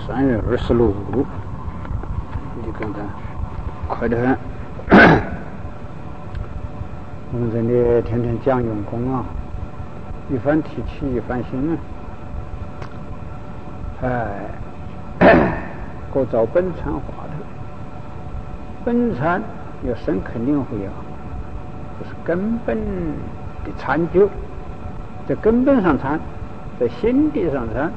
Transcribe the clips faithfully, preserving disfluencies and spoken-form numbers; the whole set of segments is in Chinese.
三月二十六，你看看，快得很。我们这里天天讲用功啊，一番提起一番心啊。哎，各照本参话头，本参要深刻领会啊，这是根本的参究，在根本上参，在心地上参。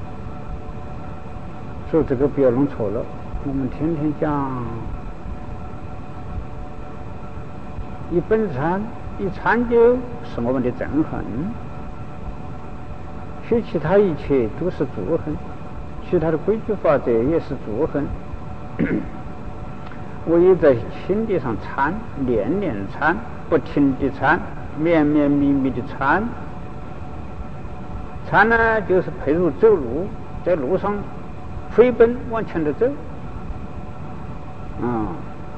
所以这个不要弄错了。我们天天讲一本参，一参就是我们的憎恨，学其他一切都是诸恨，其他的规矩法则也是诸恨。唯有在心地上参，念念参，不停地参，绵绵密密的参。参呢，就是譬如走路，在路上飞奔往前的走，嗯，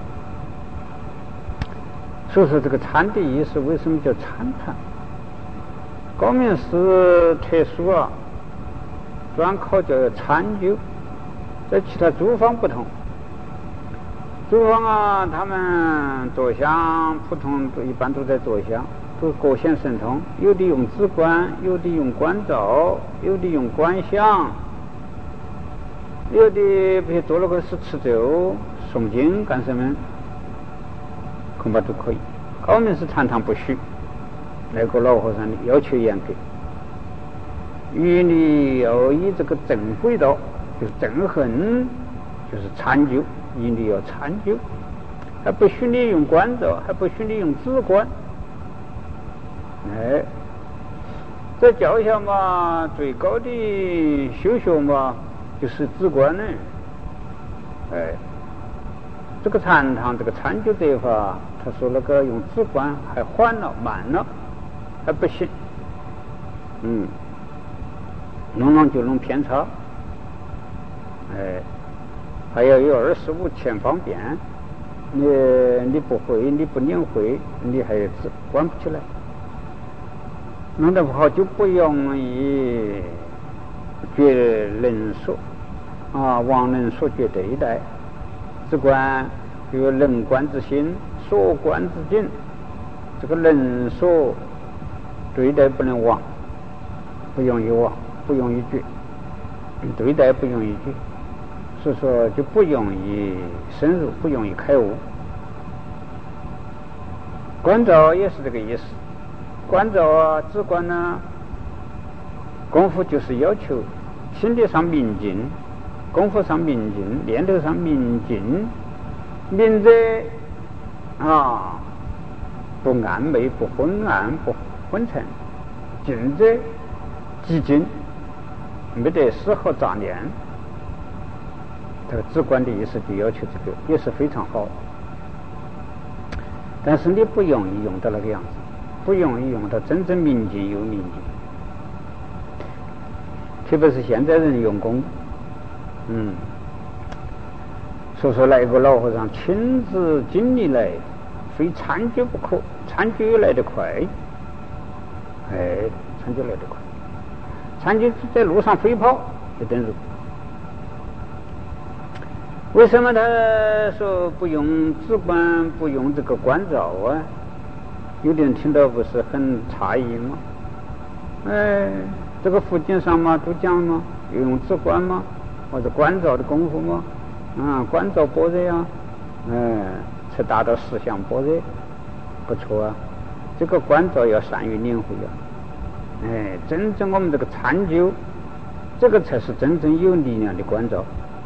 所以说这个参的意思为什么叫参禅？高明寺特殊啊，专考叫参究，在其他诸方不同。诸方啊，他们坐香，普通一般都在坐香，都各显神通，有的用止观，有的用观照，有的用观想。有的比如做了个是持咒、诵经干什么，恐怕都可以。高明是常常不许，那个老和尚的要求严格，与你要以这个正轨道，就是憎恨，就是参究，以你要参究，还不许你用观照，还不许你用止观。哎，在教下嘛，最高的修学嘛。就是止观呢，哎，这个禅堂这个参究这一法，他说那个用止观还缓了慢了，还不行，嗯，弄弄就弄偏差，哎，还要有二十五千方便，你你不会，你不领会，你还止观不起来，弄得不好就不容易觉人所啊，妄人所觉对待，止观有人观之心，所观之境。这个人所对待不能妄，不容易妄，不容易觉，对待不容易觉，所以说就不容易深入，不容易开悟。观照也是这个意思，观照啊，止观呢，功夫就是要求心理上明净，功夫上明净，念头上明净，明者啊不暗昧，不昏暗，不昏沉；净者寂静，没得丝毫杂念。这个止观的意思就要求这个，也是非常好。但是你不容易用到那个样子，不容易用到真正明净有明净。特别是现在人用功，嗯，所以说来一个老和尚亲自经历来，非参究不可，参究来得快，哎，参究来得快，参究在路上飞跑就等于。为什么他说不用止观，不用这个观照啊？有的人听到不是很诧异吗？哎，这个附近上嘛都讲嘛，用止观嘛，或者观照的功夫嘛，啊，观照般若呀，哎，才达到思想般若，不错啊。这个观照要善于领会啊，哎，真正我们这个参究，这个才是真正有力量的观照。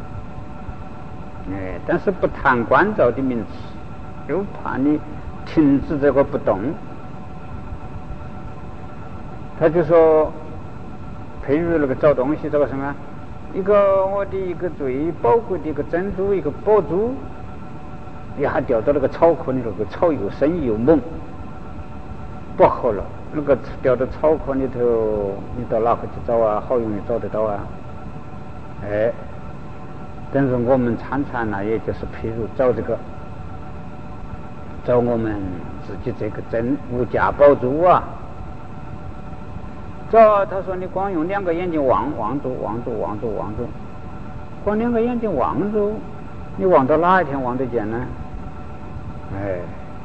哎，但是不谈观照的名词，又怕你停止这个不动，他就说，譬如那个找东西，找个什么，一个我的一个最宝贵的一个珍珠，一个宝珠，一下掉到那个草壳里，那个草又深又猛，不好了，那个掉到草壳里头，你到哪个去找啊？好容易找得到啊！哎。但是我们参禅呢，也就是譬如找这个，找我们自己这个真无价宝珠啊。找他说你光用两个眼睛望望住望住望住望住， 光两个眼睛望着，你望到哪一天望得见呢？哎，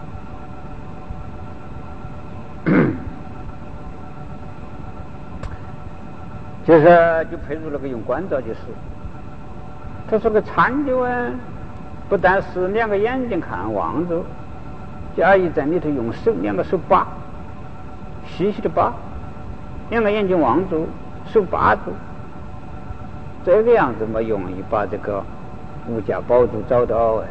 就是就配入那个用关照，就是他说个参究啊，不但是两个眼睛看望着，加以在里头用手两个手把，细细的把，两个眼睛望住，手把住，这个样子嘛，容易把这个无价宝珠找到哎，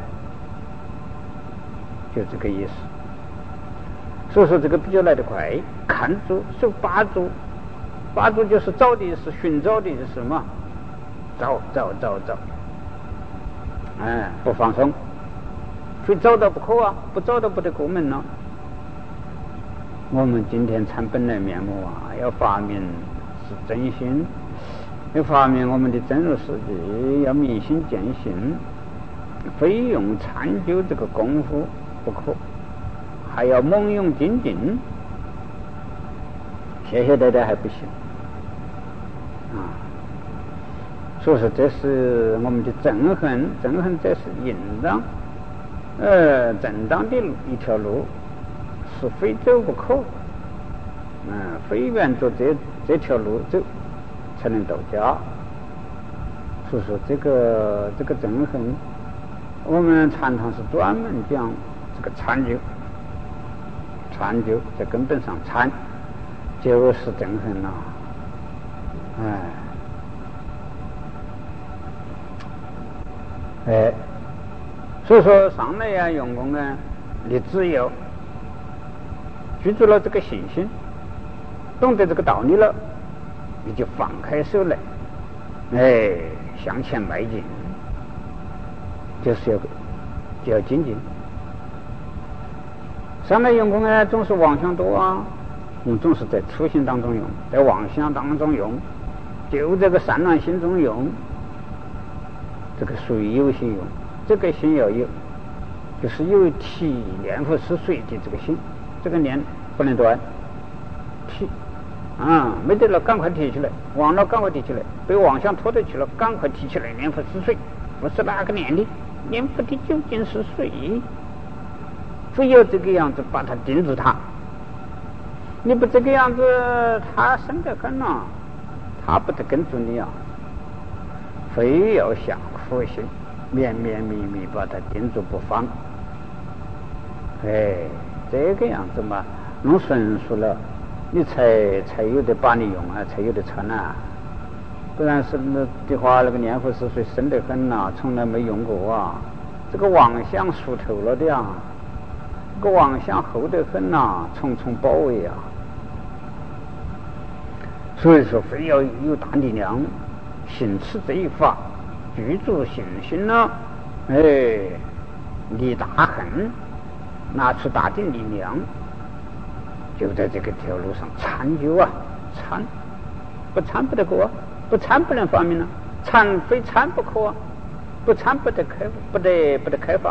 就这个意思。所以说这个比较来得快，看住手把住，把住就是找的是寻找的是什么？找找找找，哎，不放松，非找到不可啊，不找到不得过门了。我们今天参本来面目啊，要发明是真心，要发明我们的真如实际，要明心见性，非用参究这个功夫不可，还要猛用精进，懈懈怠怠还不行啊。所以说这是我们的憎恨，憎恨这是应当呃正当的一条路，是非走不可，嗯，非沿着这这条路走才能到家。所以说这个这个憎恨，我们禅堂是专门讲这个参究，参究在根本上参就是憎恨了，哎。哎，所以说上来呀，用功啊，你只有居住了这个信心，懂得这个道理了，你就放开手来，哎，向前迈进，就是要就要精进。上来用功呢，总是妄想多啊，我们总是在初心当中用，在妄想当中用，就这个散乱心中用。这个属于有心用，这个心要有，就是有提念佛是水的这个心，这个念不能断，提啊，没得了赶快提起来，忘了赶快提起来，被妄想拖得去了，赶快提起来，念佛是水，不是哪个念的，念佛的究竟是水，非要这个样子把它盯住它，你不这个样子，它生得很啊，它不得跟住你啊，非要想佛心绵绵密密把它盯住不放，哎，这个样子嘛，弄顺熟了，你才才有的把你用啊，才有的穿啊，不然是那的话，那个念佛是水深得很呐、啊，从来没用过啊，这个妄想熟透了的呀，这个妄想厚得很呐、啊，重重包围啊，所以说非要有大力量，行持这一法。居住信心呢，哎，离大恨，拿出大的力量，就在这个条路上参究啊，参，不参不得过啊，不参不能发明啊，参非参不可啊，不参不得开，不得不得开发，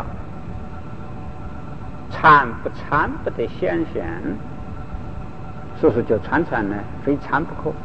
参不参不得显现，所以说叫参禅呢，非参不可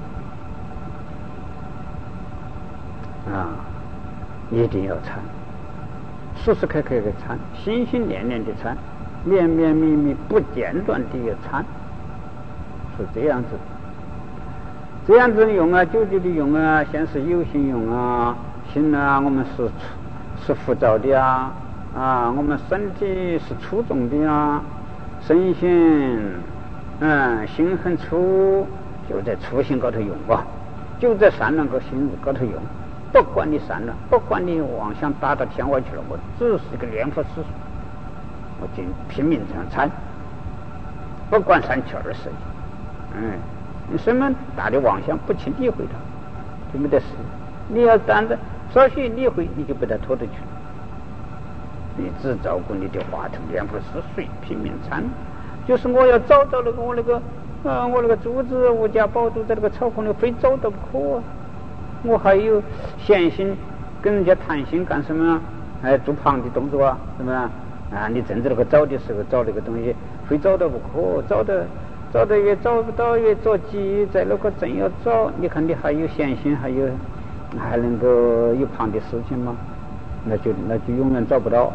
啊。一定要参，时时刻刻的参，心心念念的参，绵绵密密不间断的参，是这样子。这样子用啊，久久的用啊，先是有心用啊，心啊，我们是是浮躁的啊，啊，我们身体是粗重的啊，身心，嗯，心很粗，就在粗心高头用吧，就在善良个心高头用。不管你善了，不管你妄想打到天外去了，我只是一个念佛师，我就拼命这样参，不管三七二十一，嗯，你什么大的妄想不去理会它，就没得事。你要单着稍许理会，你就被它拖得去了。你只照顾你的话头，念佛是水，拼命参，就是我要找到那个我那个，呃，我那个珠子无价宝珠在那个草丛里，非找到不可啊。我还有闲心跟人家谈心干什么？哎，做旁的动作啊，是不是啊？啊，你正在那个找的时候找那个东西，非找到不可，找的找的越找不到越着急，在那个正要找，你看你还有闲心，还有还能够有旁的事情吗？那就那就永远找不到。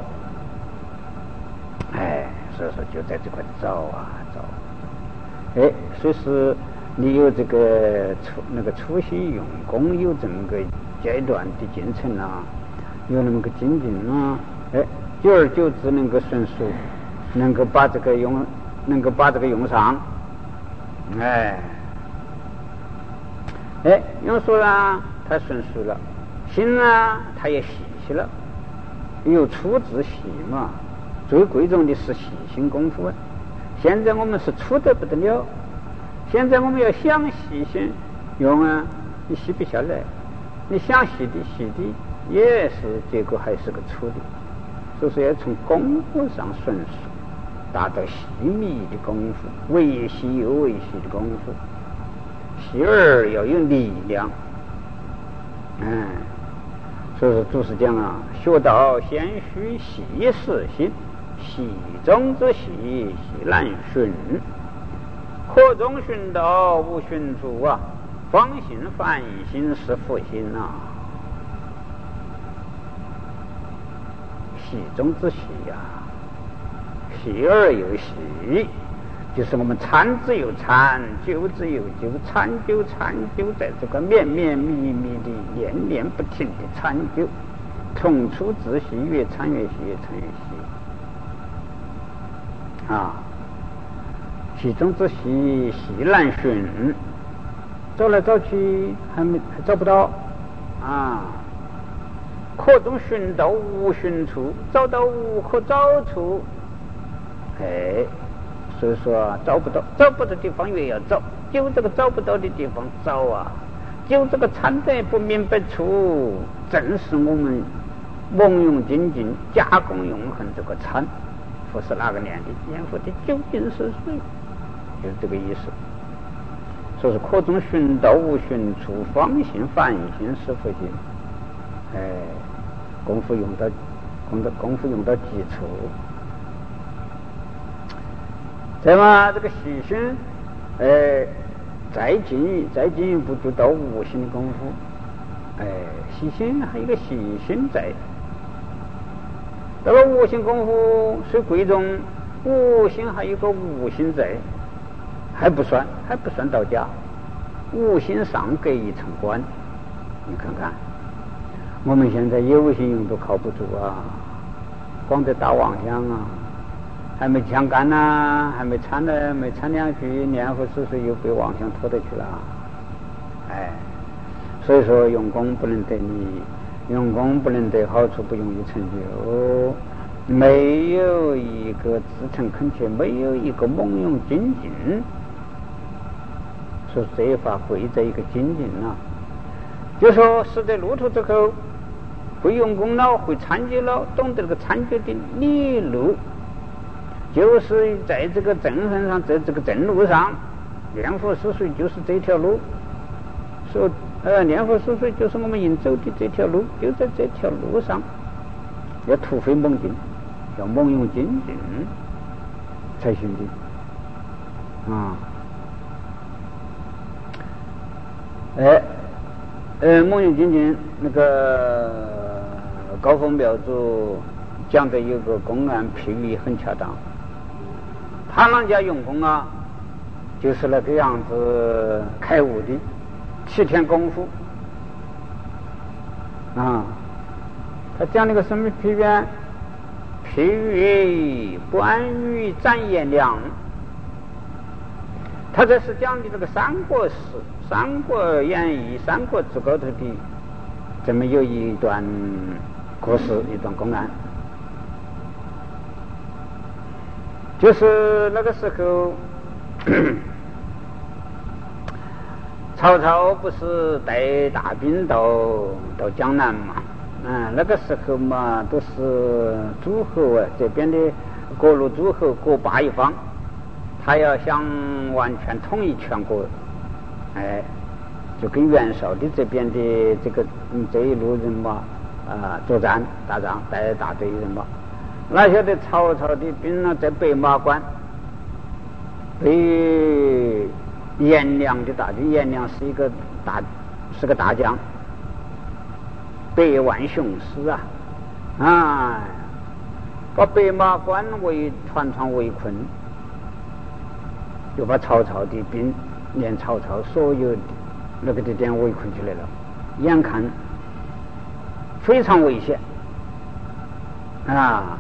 哎，所以说就在这块找啊找。哎，所以是你有这个出那个出息用功，有这么个阶段的进程啊，有那么个精进啊，哎，久而久之能够顺熟，能够把这个用，能够把这个用上，哎，哎，用熟了，它顺熟了，心呢，它也细细了，有粗制细嘛，最贵重的是细心功夫啊。现在我们是粗得不得了，现在我们要想细心用啊，你细不下来，你想细的细的也是结果还是个粗的，所以说要从功夫上顺熟，达到细密的功夫，维细又维细的功夫，细而要有力量。嗯，所以说祖师讲啊，学道先须细实心，细中之细，细难寻。可中寻道，无寻处啊！方心凡心是佛心啊！细中之细呀、啊，细而又细，就是我们参之又参，究之又究，参究参究，在这个绵绵密密的、连连不停的参究，从粗至细，越参越细，越参越细啊！细中之细，细难寻，找来找去还没还找不到啊！可中寻道，无寻处，找到无可找处。哎，所以说找不到，找不到地方越要找，就这个找不到的地方找啊，就这个参得不明白处，正是我们蒙用精进、加工永恒这个参。佛是哪个念的？念佛的究竟是谁？就是这个意思。说是可中寻道，无寻处，方心凡心是佛心。哎，功夫用到功夫功夫用到基础。再嘛，这个细心，哎，再进再进一步就到无心的功夫。哎，细心还有一个细心在。到了无心功夫虽贵重，无心还有个无心在，还不算还不算到家，无心上隔一层关。你看看，我们现在有心用都靠不住啊，光在打妄想啊，还没枪杆呐，还没参呢，没参两句，念佛四岁又被妄想拖得去了。哎，所以说用功不能得利，用功不能得好处，不容易成就。没有一个自诚恳切，没有一个猛用精进，说这一法贵在一个精进啊。就说识得路途之后，会用功了，会参究了，懂得这个参究的理路，就是在这个正分上，在这个正路上，念佛四水就是这条路。说呃，念佛四水就是我们应走的这条路，就在这条路上，要突飞猛进，要猛用精进才行的啊！哎，呃，猛用精进，那个高峰苗主讲的有个公案譬喻很恰当。他人家用功啊，就是那个样子开悟的，七天功夫啊。他讲那个什么譬喻？譬喻不安于展颜良。他这是讲的这个三国史、三国演义、三国志高头的这么有一段故事，一段公案。就是那个时候曹操不是带大兵到到江南嘛，嗯，那个时候嘛都是诸侯啊，这边的各路诸侯各霸一方，他要想完全统一全国，哎，就跟袁绍的这边的这个嗯这一路人马啊作战打仗，带大队人马。哪晓得曹操的兵呢，在北马关被颜良的大军，颜良是一个大是个大将， 百万雄师啊，啊，把白马关围团团围困，就把曹操的兵连曹操所有的那个地点围困起来了，眼看非常危险啊！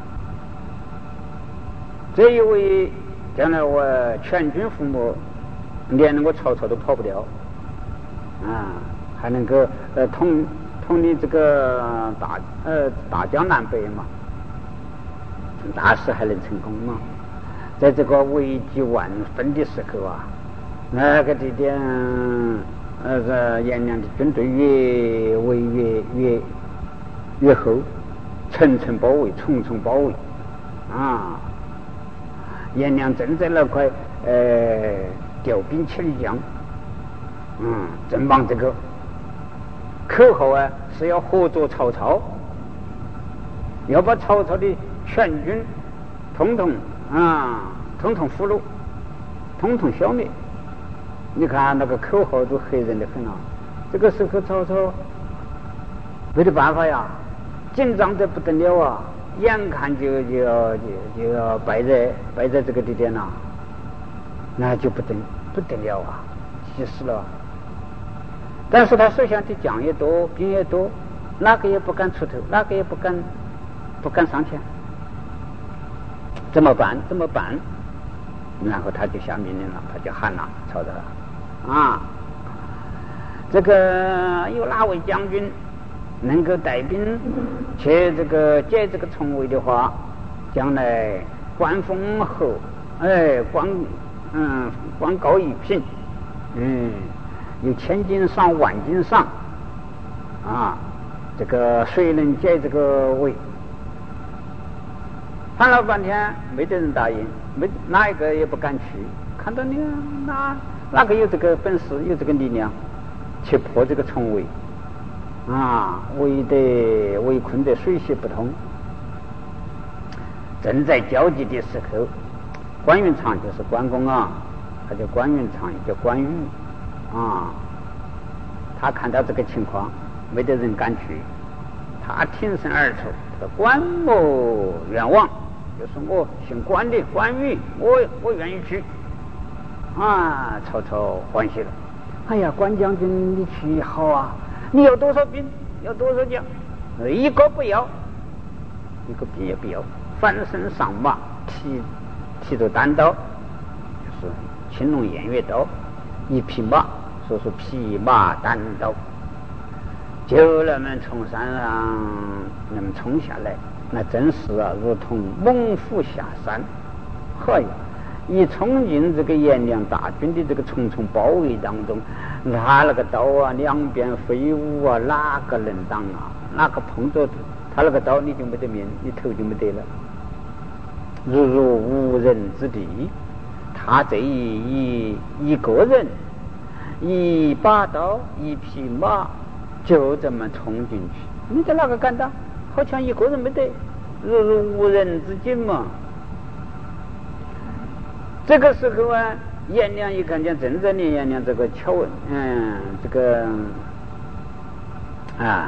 这一位将来我全军覆没，连那个曹操都跑不掉啊，还能够呃统统领这个大呃大江南北嘛，大事还能成功嘛？在这个危急万分的时候啊，那个地点呃这颜良的军队越围越越越厚，层层包围，重重包围啊！颜良正在那块呃调兵遣将，嗯，正忙这个口号啊是要合作曹操，要把曹操的全军统统啊统统俘虏，统统消灭。你看那个口号都黑人的很啊！这个时候曹操没得办法呀，紧张得不得了啊！眼看就就要就就要败在败在这个地点了，那就不得不得了啊，急死了。但是他手下的将也多，兵也多，哪个也不敢出头，哪个也不敢不敢上前，怎么办？怎么办？然后他就下命令了，他就喊了曹操啊，这个有哪位将军能够带兵去这个解这个重围的话，将来官封侯，哎，官嗯官高一品，嗯，有千金赏万金赏啊，这个谁能解这个围？喊了半天没得人答应，没哪一个也不敢去。看到你哪哪个有这个本事，有这个力量去破这个重围啊，围得围困得水泄不通。正在焦急的时候，关云长就是关公啊，他叫关云长，也叫关羽啊。他看到这个情况，没得人敢去，他挺身而出，说：“关某愿往，就是我姓关的关羽，我我愿意去。”啊，曹操欢喜了。哎呀，关将军你去好啊！你有多少兵？有多少将？一个不要，一个兵也不要，翻身上马，提提着单刀，就是青龙偃月刀，一匹马，说是匹马单刀，就那么从山上那么冲下来，那真是啊，如同猛虎下山。哎呀！一冲进这个颜良大军的这个重重包围当中，他那个刀啊两边飞舞啊，哪个能挡啊？哪个碰着他那个刀，你就没得命，你头就没得了，如入无人之地。他这一一一个人，一把刀，一匹马，就这么冲进去，你在哪个敢当？好像一个人没得，如入无人之境嘛。这个时候啊，颜良一看见正在练颜良这个巧文，嗯，这个啊，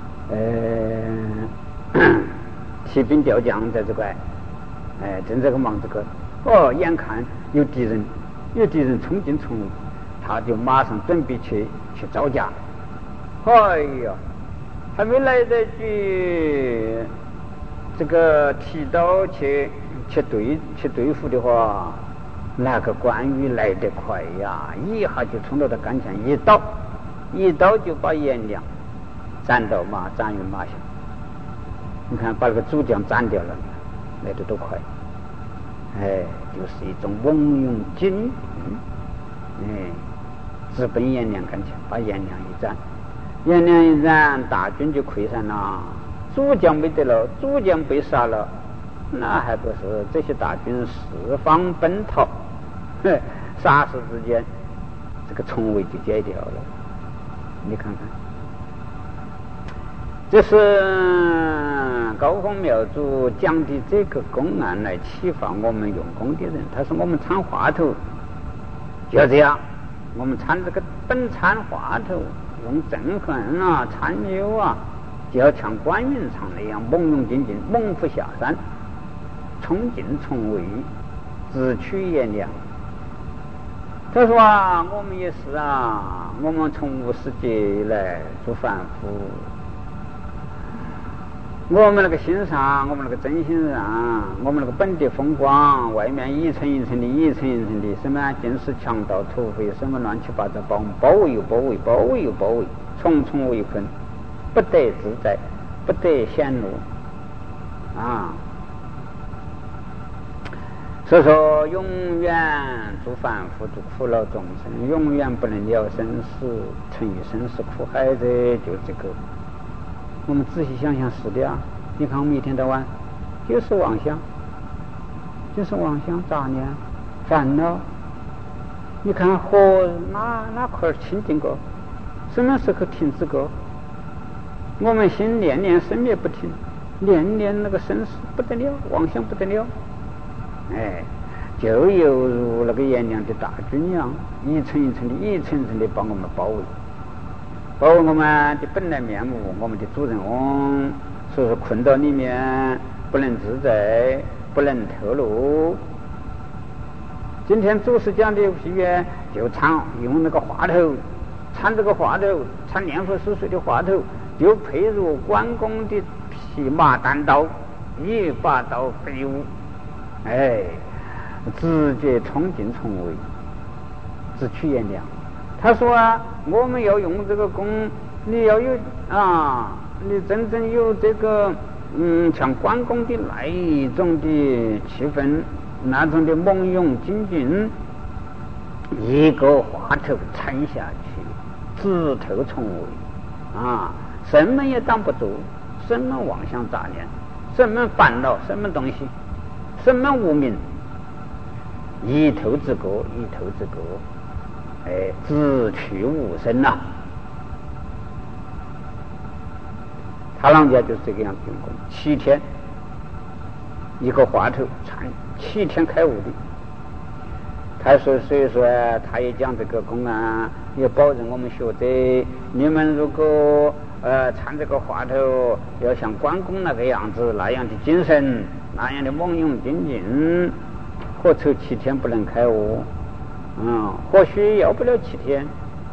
呃，提兵调将在这块，哎，正在个忙这个，哦，眼看有敌人，有敌人冲进重围，他就马上准备去去招架。哎呀，还没来得及这个提刀去去对去对付的话。那个关羽来得快呀，一下就冲到他跟前，一刀一刀就把颜良斩到马斩于马下。你看把那个主将斩掉了，来得多快！哎，就是一种猛勇精勇，哎，直奔颜良跟前，把颜良一斩。颜良一斩，大军就溃散了，主将没得了，主将被杀了，那还不是这些大军四方奔逃？霎时之间，这个重围就解掉了。你看看，这是高风苗主讲的这个公案来启发我们用功的人。他说我们参话头就要这样，我们参这个本参话头，用正恨啊、参忧啊， 就要像关云长那样猛勇精进，猛虎下山，冲劲从未，自取炎凉。他说啊，我们也是啊，我们从五世节来做凡夫，我们那个心上，我们那个真心上，我们那个本地风光，外面一层一层的，一层一层的，什么尽是强盗土匪，什么乱七八糟，把我们包围又包围，包围又包围，重重围困，不得自在，不得显露啊。所以说，永远做凡夫，做苦恼众生，永远不能了生死，沉于生死苦海的，就这个。我们仔细想想是的啊！你看我们一天到晚就是妄想，就是妄想、杂念、烦恼。你看火哪哪块清净过？什么时候停止过？我们心念念生灭不停，念念那个生死不得了，妄想不得了。哎，就犹如那个炎凉的大军一样，一层一层的，一层层的把我们包围。包括我们的本来面目，我们的主人翁，所以说困到里面不能自在，不能透露。今天祖师讲的譬喻，就唱用那个话头，唱这个话头，唱念佛四岁的话头，就配入关公的匹马单刀，一把刀飞舞，哎，直接冲进重围，自取炎凉。他说啊，我们要用这个功，你要有啊，你真正有这个嗯，像关公的那一种的气氛，那种的猛勇精进，一个话头撑下去，直头重围啊，什么也挡不住，什么妄想杂念，什么烦恼，什么东西，什么无明，一头之过，一头之过。哎，自取无生呐、啊！他老人家就是这个样子用功，七天一个话头禅，七天开悟的。他说，所以说他也讲这个公安，也保证我们学者，你们如果呃参这个话头，要像关公那个样子，那样的精神，那样的猛勇精进，何愁七天不能开悟？嗯，或许要不了七天。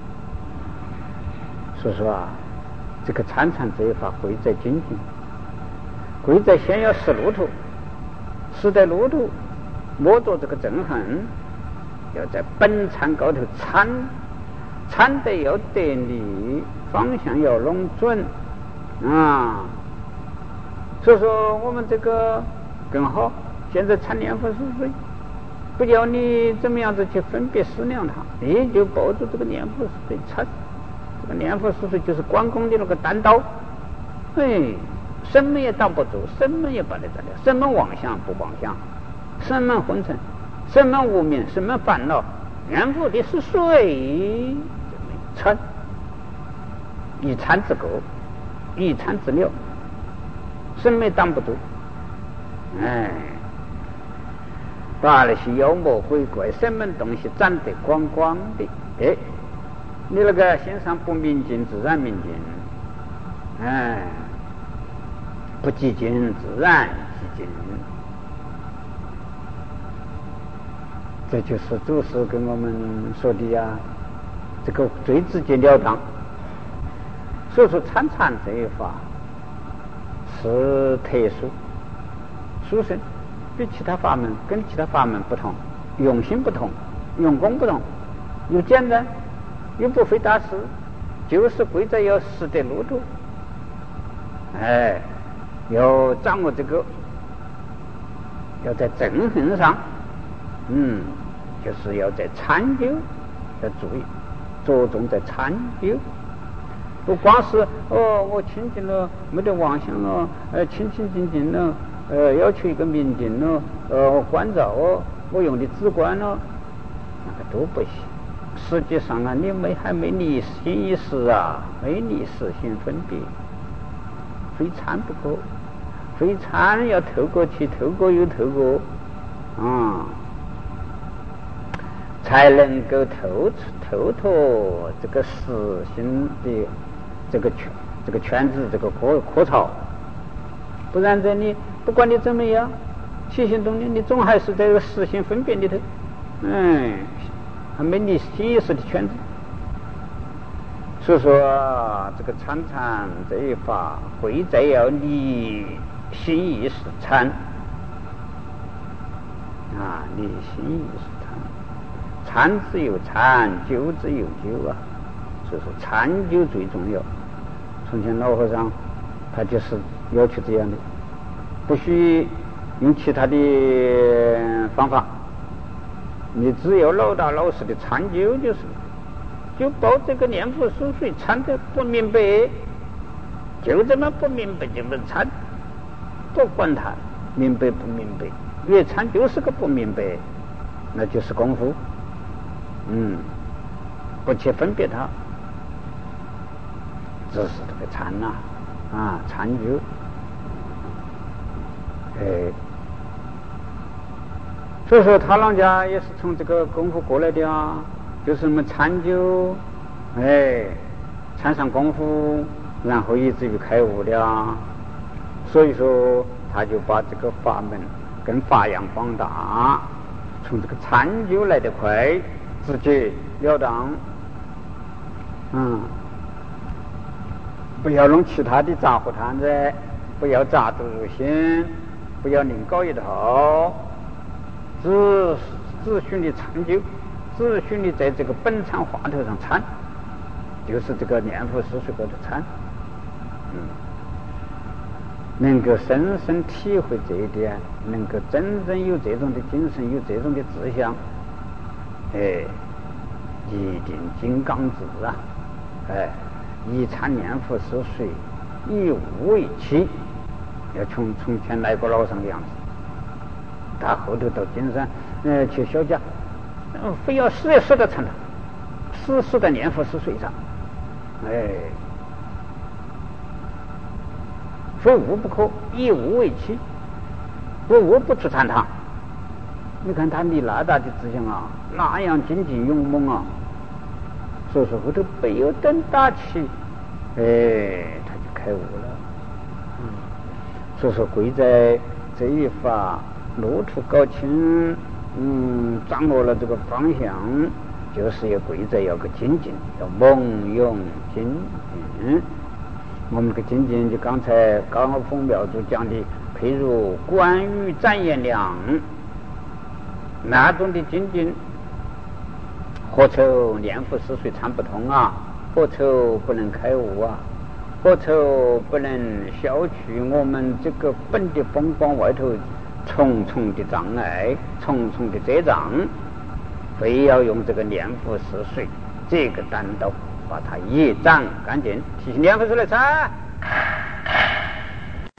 所以说啊，这个参禅这一法贵在精进，贵在先要识路途，识得路途，摸着这个正痕，要在本参高头参，参得要得力，方向要弄准啊。所以说我们这个更好，现在参念佛四岁。不叫你怎么样子去分别思量它，你就抱住这个念佛四水参，这个念佛四水就是关公的那个单刀，哎，什么也挡不住，什么也把得得了，什么妄想不妄想，什么昏沉，什么无明，什么烦恼，念佛的是水，参，一参之过，一参之了，什么也挡不住，哎。把那些妖魔鬼怪什么东西长得光光的，哎，你那个心上不明净，自然明净，哎，不寂静，自然寂静。这就是祖师跟我们说的呀，这个最直截了当。所以说参禅这一法是特殊殊胜，比其他法门跟其他法门不同，用心不同，用功不同，又简单又不费大事，就是贵在要识得路途，哎，要掌握这个，要在正痕上，嗯，就是要在参究，要注意，着重在参究。不光是哦，我清净了，没得妄想了，呃，清清净净了，呃，要求一个明净了，呃，关照哦，我用的直观了，那个都不行。实际上啊，你没还没离心意识啊，没离识心分别，非参不可，非参要透过去，透过又透过，啊、嗯，才能够透透脱这个实心的。这个这个圈子这个扩扩潮，不然在你不管你怎么样起心动念，你总还是在这个实心分别里头，嗯，还没你心意识的圈子。所以说这个参禅这一法，贵在要你心意识参啊，你心意识参，参之有参，究之有究啊。所以说参究最重要。从前老和尚他就是要求这样的，不许用其他的方法，你只有老打老实的参究就是，就把这个念佛数水参得不明白，就这么不明白就不参，不管他明白不明白，越参就是个不明白，那就是功夫，嗯，不去分别它，这是这个参呐，啊，参究，哎，所以说他老人家也是从这个功夫过来的啊，就是我们参究，哎，参上功夫，然后以至于开悟的啊。所以说他就把这个法门跟发扬光大，从这个参究来得快，直截了当，嗯。不要弄其他的杂货摊子，不要杂毒入心，不要另搞一套，只只许你参究，只许你在这个本参话头上参，就是这个念佛四水高头参，嗯，能够深深体会这一点，能够真正有这种的精神，有这种的志向，哎，一定金刚智啊，哎。以参念佛是水，以无为期，要从从前来过老上的样子，他后头到金山呃去小家，呃非要死也死的参他，死死的念佛是水上，哎，非无不可，以无为期，不无不出参堂。你看他你那大的志向啊，那样精进勇猛啊。所以说后头没有等打起，哎，他就开悟了。嗯，所以说贵在这一法路途搞清，嗯，掌握了这个方向，就是要贵在要个精进，要猛勇精进。我们这个精进就刚才高峰庙主讲的，譬如关羽斩颜良那种的精进。何愁念佛是水参不通啊？何愁不能开悟啊？何愁不能消去我们这个本的风光外头重重的障碍、重重的遮障？非要用这个念佛是水这个单刀把它一掌干净，提起念佛出来参。